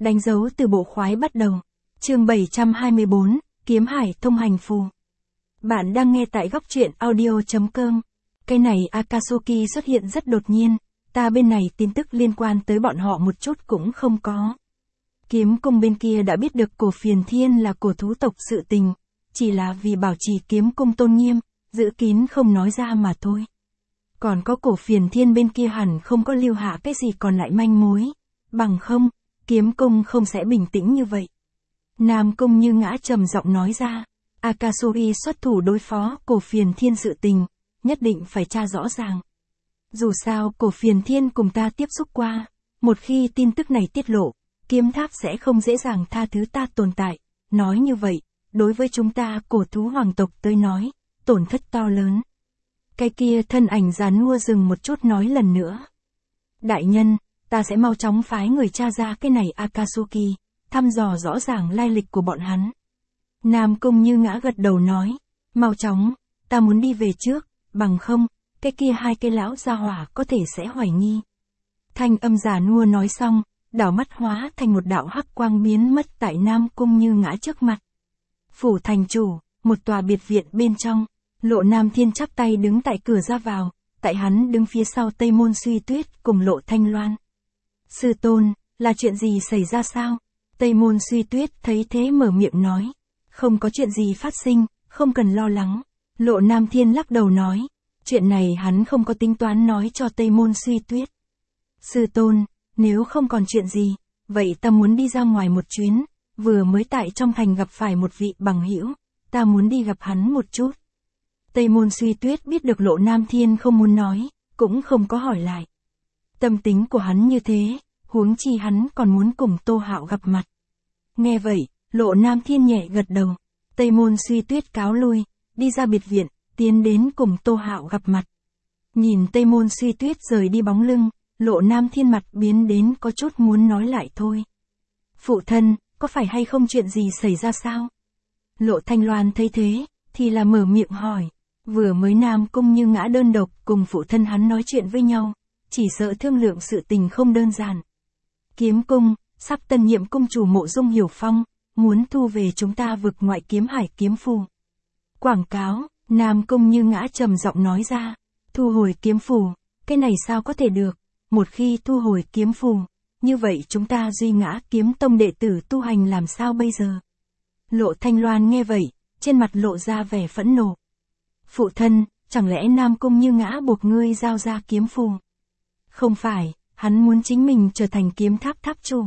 Đánh dấu từ bộ khoái bắt đầu. Chương 724, Kiếm Hải thông hành phù. Bạn đang nghe tại góc truyện audio.com. Cái này Akatsuki xuất hiện rất đột nhiên, ta bên này tin tức liên quan tới bọn họ một chút cũng không có. Kiếm cung bên kia đã biết được cổ phiền thiên là cổ thú tộc sự tình, chỉ là vì bảo trì kiếm cung tôn nghiêm, giữ kín không nói ra mà thôi. Còn có cổ phiền thiên bên kia hẳn không có lưu hạ cái gì còn lại manh mối, bằng không, kiếm cung không sẽ bình tĩnh như vậy. Nam Cung Như Ngã trầm giọng nói ra, Akatsuki xuất thủ đối phó cổ phiền thiên sự tình, nhất định phải tra rõ ràng. Dù sao cổ phiền thiên cùng ta tiếp xúc qua, một khi tin tức này tiết lộ, kiếm tháp sẽ không dễ dàng tha thứ ta tồn tại. Nói như vậy, đối với chúng ta cổ thú hoàng tộc tới nói, tổn thất to lớn. Cái kia thân ảnh giàn mua dừng một chút nói lần nữa. Đại nhân, ta sẽ mau chóng phái người tra ra cái này Akatsuki, thăm dò rõ ràng lai lịch của bọn hắn. Nam Cung Như Ngã gật đầu nói, mau chóng, ta muốn đi về trước, bằng không, cái kia hai cái lão gia hỏa có thể sẽ hoài nghi. Thanh âm già nua nói xong, đảo mắt hóa thành một đạo hắc quang biến mất tại Nam Cung Như Ngã trước mặt. Phủ thành chủ, một tòa biệt viện bên trong, Lộ Nam Thiên chắp tay đứng tại cửa ra vào, tại hắn đứng phía sau Tây Môn Suy Tuyết cùng Lộ Thanh Loan. Sư tôn, là chuyện gì xảy ra sao? Tây Môn Suy Tuyết thấy thế mở miệng nói, không có chuyện gì phát sinh, không cần lo lắng. Lộ Nam Thiên lắc đầu nói, chuyện này hắn không có tính toán nói cho Tây Môn Suy Tuyết. Sư tôn, nếu không còn chuyện gì, vậy ta muốn đi ra ngoài một chuyến, vừa mới tại trong thành gặp phải một vị bằng hữu, ta muốn đi gặp hắn một chút. Tây Môn Suy Tuyết biết được Lộ Nam Thiên không muốn nói, cũng không có hỏi lại. Tâm tính của hắn như thế, huống chi hắn còn muốn cùng Tô Hạo gặp mặt. Nghe vậy, Lộ Nam Thiên nhẹ gật đầu, Tây Môn Suy Tuyết cáo lui, đi ra biệt viện, tiến đến cùng Tô Hạo gặp mặt. Nhìn Tây Môn Suy Tuyết rời đi bóng lưng, Lộ Nam Thiên mặt biến đến có chút muốn nói lại thôi. Phụ thân, có phải hay không chuyện gì xảy ra sao? Lộ Thanh Loan thấy thế, thì là mở miệng hỏi, vừa mới Nam Cung Như Ngã đơn độc cùng phụ thân hắn nói chuyện với nhau, chỉ sợ thương lượng sự tình không đơn giản. Kiếm cung, sắp tân nhiệm cung chủ Mộ Dung Hiểu Phong, muốn thu về chúng ta vực ngoại kiếm hải kiếm phù. Quảng cáo, Nam Cung Như Ngã trầm giọng nói ra, thu hồi kiếm phù, cái này sao có thể được, một khi thu hồi kiếm phù, như vậy chúng ta Duy Ngã kiếm tông đệ tử tu hành làm sao bây giờ? Lộ Thanh Loan nghe vậy, trên mặt lộ ra vẻ phẫn nộ. Phụ thân, chẳng lẽ Nam Cung Như Ngã buộc ngươi giao ra kiếm phù? Không phải, hắn muốn chính mình trở thành kiếm tháp tháp chủ.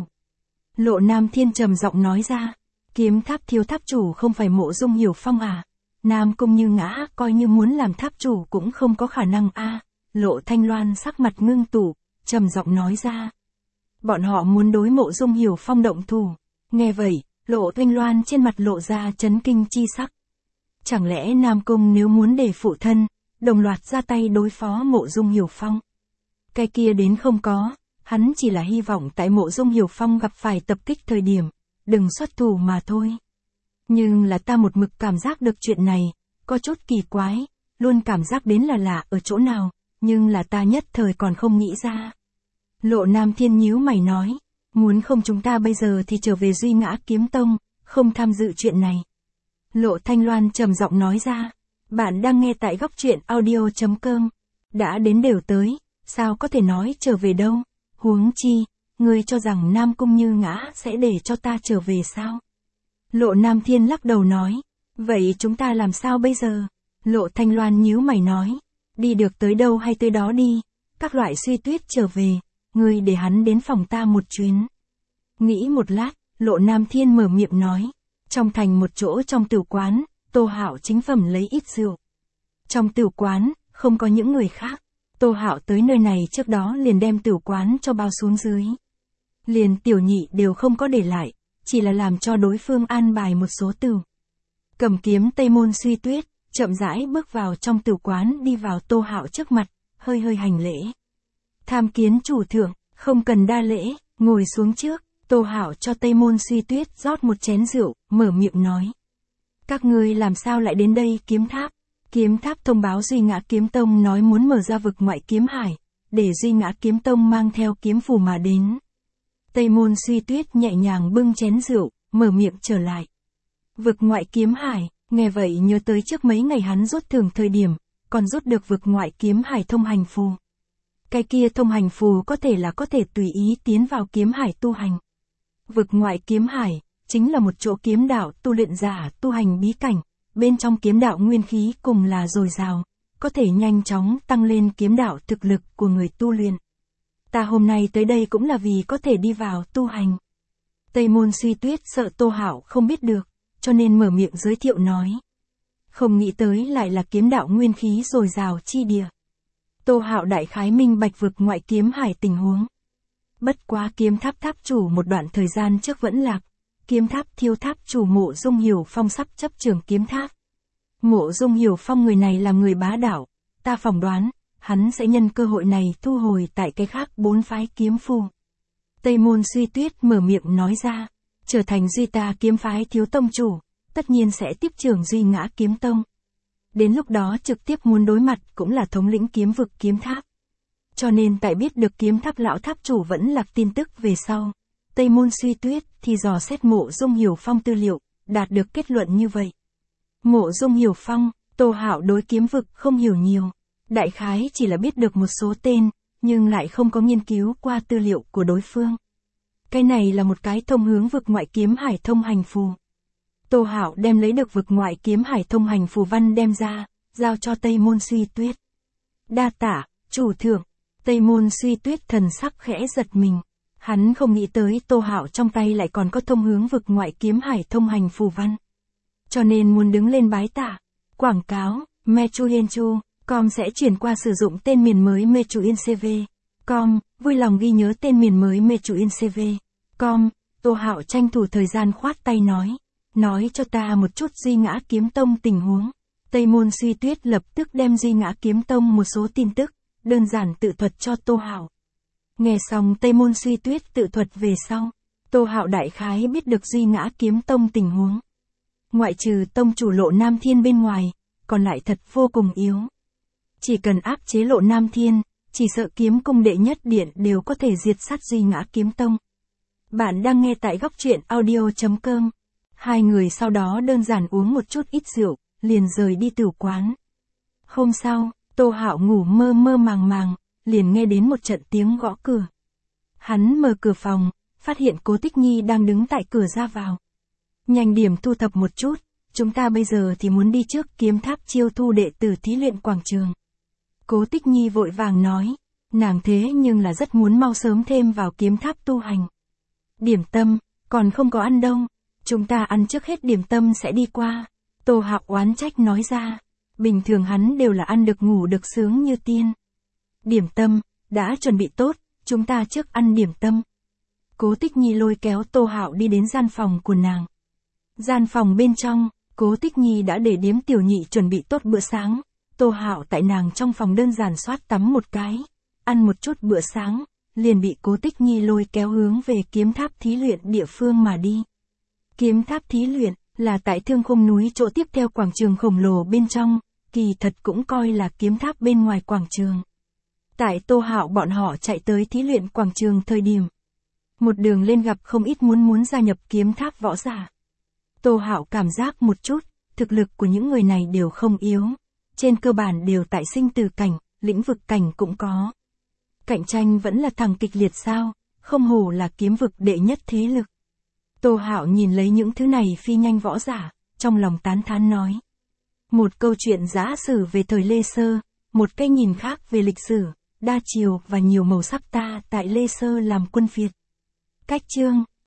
Lộ Nam Thiên trầm giọng nói ra, kiếm tháp thiếu tháp chủ không phải Mộ Dung Hiểu Phong à? Nam Cung Như Ngã coi như muốn làm tháp chủ cũng không có khả năng a. Lộ Thanh Loan sắc mặt ngưng tụ, trầm giọng nói ra. Bọn họ muốn đối Mộ Dung Hiểu Phong động thủ. Nghe vậy, Lộ Thanh Loan trên mặt lộ ra chấn kinh chi sắc. Chẳng lẽ Nam Cung nếu muốn để phụ thân, đồng loạt ra tay đối phó Mộ Dung Hiểu Phong? Cái kia đến không có, hắn chỉ là hy vọng tại Mộ Dung Hiểu Phong gặp phải tập kích thời điểm, đừng xuất thủ mà thôi. Nhưng là ta một mực cảm giác được chuyện này, có chút kỳ quái, luôn cảm giác đến là lạ ở chỗ nào, nhưng là ta nhất thời còn không nghĩ ra. Lộ Nam Thiên nhíu mày nói, muốn không chúng ta bây giờ thì trở về Duy Ngã kiếm tông, không tham dự chuyện này. Lộ Thanh Loan trầm giọng nói ra, bạn đang nghe tại góc truyện audio.com, đã đến đều tới, sao có thể nói trở về đâu, huống chi, ngươi cho rằng Nam Cung Như Ngã sẽ để cho ta trở về sao? Lộ Nam Thiên lắc đầu nói, vậy chúng ta làm sao bây giờ? Lộ Thanh Loan nhíu mày nói, đi được tới đâu hay tới đó đi, các loại Suy Tuyết trở về, ngươi để hắn đến phòng ta một chuyến. Nghĩ một lát, Lộ Nam Thiên mở miệng nói, trong thành một chỗ trong tử quán, Tô Hạo chính phẩm lấy ít rượu. Trong tử quán, không có những người khác, Tô Hạo tới nơi này trước đó liền đem tử quán cho bao xuống dưới. Liền tiểu nhị đều không có để lại, chỉ là làm cho đối phương an bài một số tử. Cầm kiếm Tây Môn Suy Tuyết, chậm rãi bước vào trong tử quán đi vào Tô Hạo trước mặt, hơi hơi hành lễ. Tham kiến chủ thượng, không cần đa lễ, ngồi xuống trước. Tô Hạo cho Tây Môn Suy Tuyết rót một chén rượu, mở miệng nói. Các ngươi làm sao lại đến đây kiếm tháp? Kiếm tháp thông báo Duy Ngã kiếm tông nói muốn mở ra vực ngoại kiếm hải, để Duy Ngã kiếm tông mang theo kiếm phù mà đến. Tây Môn Suy Tuyết nhẹ nhàng bưng chén rượu, mở miệng trở lại. Vực ngoại kiếm hải, nghe vậy nhớ tới trước mấy ngày hắn rút thưởng thời điểm, còn rút được vực ngoại kiếm hải thông hành phù. Cái kia thông hành phù có thể tùy ý tiến vào kiếm hải tu hành. Vực ngoại kiếm hải, chính là một chỗ kiếm đạo tu luyện giả tu hành bí cảnh, bên trong kiếm đạo nguyên khí cùng là dồi dào, có thể nhanh chóng tăng lên kiếm đạo thực lực của người tu luyện. Ta hôm nay tới đây cũng là vì có thể đi vào tu hành. Tây Môn Suy Tuyết sợ Tô Hạo không biết được, cho nên mở miệng giới thiệu nói. Không nghĩ tới lại là kiếm đạo nguyên khí dồi dào chi địa. Tô Hạo đại khái minh bạch vực ngoại kiếm hải tình huống. Bất quá kiếm tháp tháp chủ một đoạn thời gian trước vẫn lạc, kiếm tháp thiêu tháp chủ Mộ Dung Hiểu Phong sắp chấp trường kiếm tháp. Mộ Dung Hiểu Phong người này là người bá đạo, ta phỏng đoán, hắn sẽ nhân cơ hội này thu hồi tại cái khác 4 phái kiếm phù. Tây Môn Suy Tuyết mở miệng nói ra, trở thành duy ta kiếm phái thiếu tông chủ, tất nhiên sẽ tiếp trưởng duy ngã kiếm tông. Đến lúc đó trực tiếp muốn đối mặt cũng là thống lĩnh kiếm vực kiếm tháp. Cho nên tại biết được kiếm tháp lão tháp chủ vẫn lạc tin tức về sau, Tây Môn Suy Tuyết thì dò xét Mộ Dung Hiểu Phong tư liệu, đạt được kết luận như vậy. Mộ Dung Hiểu Phong, Tô Hạo đối kiếm vực không hiểu nhiều, đại khái chỉ là biết được một số tên, nhưng lại không có nghiên cứu qua tư liệu của đối phương. Cái này là một cái thông hướng vực ngoại kiếm hải thông hành phù. Tô Hạo đem lấy được vực ngoại kiếm hải thông hành phù văn đem ra, giao cho Tây Môn Suy Tuyết. Đa tạ, chủ thượng. Tây Môn Suy Tuyết thần sắc khẽ giật mình. Hắn không nghĩ tới Tô Hạo trong tay lại còn có thông hướng vực ngoại kiếm hải thông hành phù văn. Cho nên muốn đứng lên bái tạ. Quảng cáo, Mechuyenchu.com sẽ chuyển qua sử dụng tên miền mới Mechuyencv.com, vui lòng ghi nhớ tên miền mới Mechuyencv.com. Tô Hạo tranh thủ thời gian khoát tay nói cho ta một chút Duy Ngã Kiếm Tông tình huống. Tây Môn Suy Tuyết lập tức đem Duy Ngã Kiếm Tông một số tin tức, đơn giản tự thuật cho Tô Hạo. Nghe xong Tây Môn Suy Tuyết tự thuật về sau, Tô Hạo đại khái biết được Duy Ngã Kiếm Tông tình huống. Ngoại trừ tông chủ Lộ Nam Thiên bên ngoài, còn lại thật vô cùng yếu. Chỉ cần áp chế Lộ Nam Thiên, chỉ sợ kiếm cung đệ nhất điện đều có thể diệt sát Duy Ngã Kiếm Tông. Bạn đang nghe tại góc truyện audio.com. Hai người sau đó đơn giản uống một chút ít rượu, liền rời đi tửu quán. Hôm sau, Tô Hạo ngủ mơ mơ màng màng, liền nghe đến một trận tiếng gõ cửa. Hắn mở cửa phòng, phát hiện Cố Tích Nhi đang đứng tại cửa ra vào. Nhanh điểm thu thập một chút, chúng ta bây giờ thì muốn đi trước kiếm tháp chiêu thu đệ tử thí luyện quảng trường. Cố Tích Nhi vội vàng nói, nàng thế nhưng là rất muốn mau sớm thêm vào kiếm tháp tu hành. Điểm tâm, còn không có ăn đâu, chúng ta ăn trước hết điểm tâm sẽ đi qua. Tô Hạo oán trách nói ra, bình thường hắn đều là ăn được ngủ được sướng như tiên. Điểm tâm, đã chuẩn bị tốt, chúng ta trước ăn điểm tâm. Cố Tích Nhi lôi kéo Tô Hạo đi đến gian phòng của nàng. Gian phòng bên trong, Cố Tích Nhi đã để Điếm Tiểu Nhị chuẩn bị tốt bữa sáng. Tô Hạo tại nàng trong phòng đơn giản soát tắm một cái, ăn một chút bữa sáng, liền bị Cố Tích Nhi lôi kéo hướng về kiếm tháp thí luyện địa phương mà đi. Kiếm tháp thí luyện là tại Thương Khung núi chỗ tiếp theo quảng trường khổng lồ bên trong, kỳ thật cũng coi là kiếm tháp bên ngoài quảng trường. Tại Tô Hạo bọn họ chạy tới thí luyện quảng trường thời điểm, một đường lên gặp không ít muốn gia nhập kiếm tháp võ giả. Tô Hạo cảm giác một chút, thực lực của những người này đều không yếu, trên cơ bản đều tại sinh tử cảnh, lĩnh vực cảnh cũng có. Cạnh tranh vẫn là thằng kịch liệt sao, không hổ là kiếm vực đệ nhất thế lực. Tô Hạo nhìn lấy những thứ này phi nhanh võ giả, trong lòng tán thán nói. Một câu chuyện giả sử về thời Lê Sơ, một cái nhìn khác về lịch sử, đa chiều và nhiều màu sắc ta tại Lê Sơ làm quân phiệt. Cách chương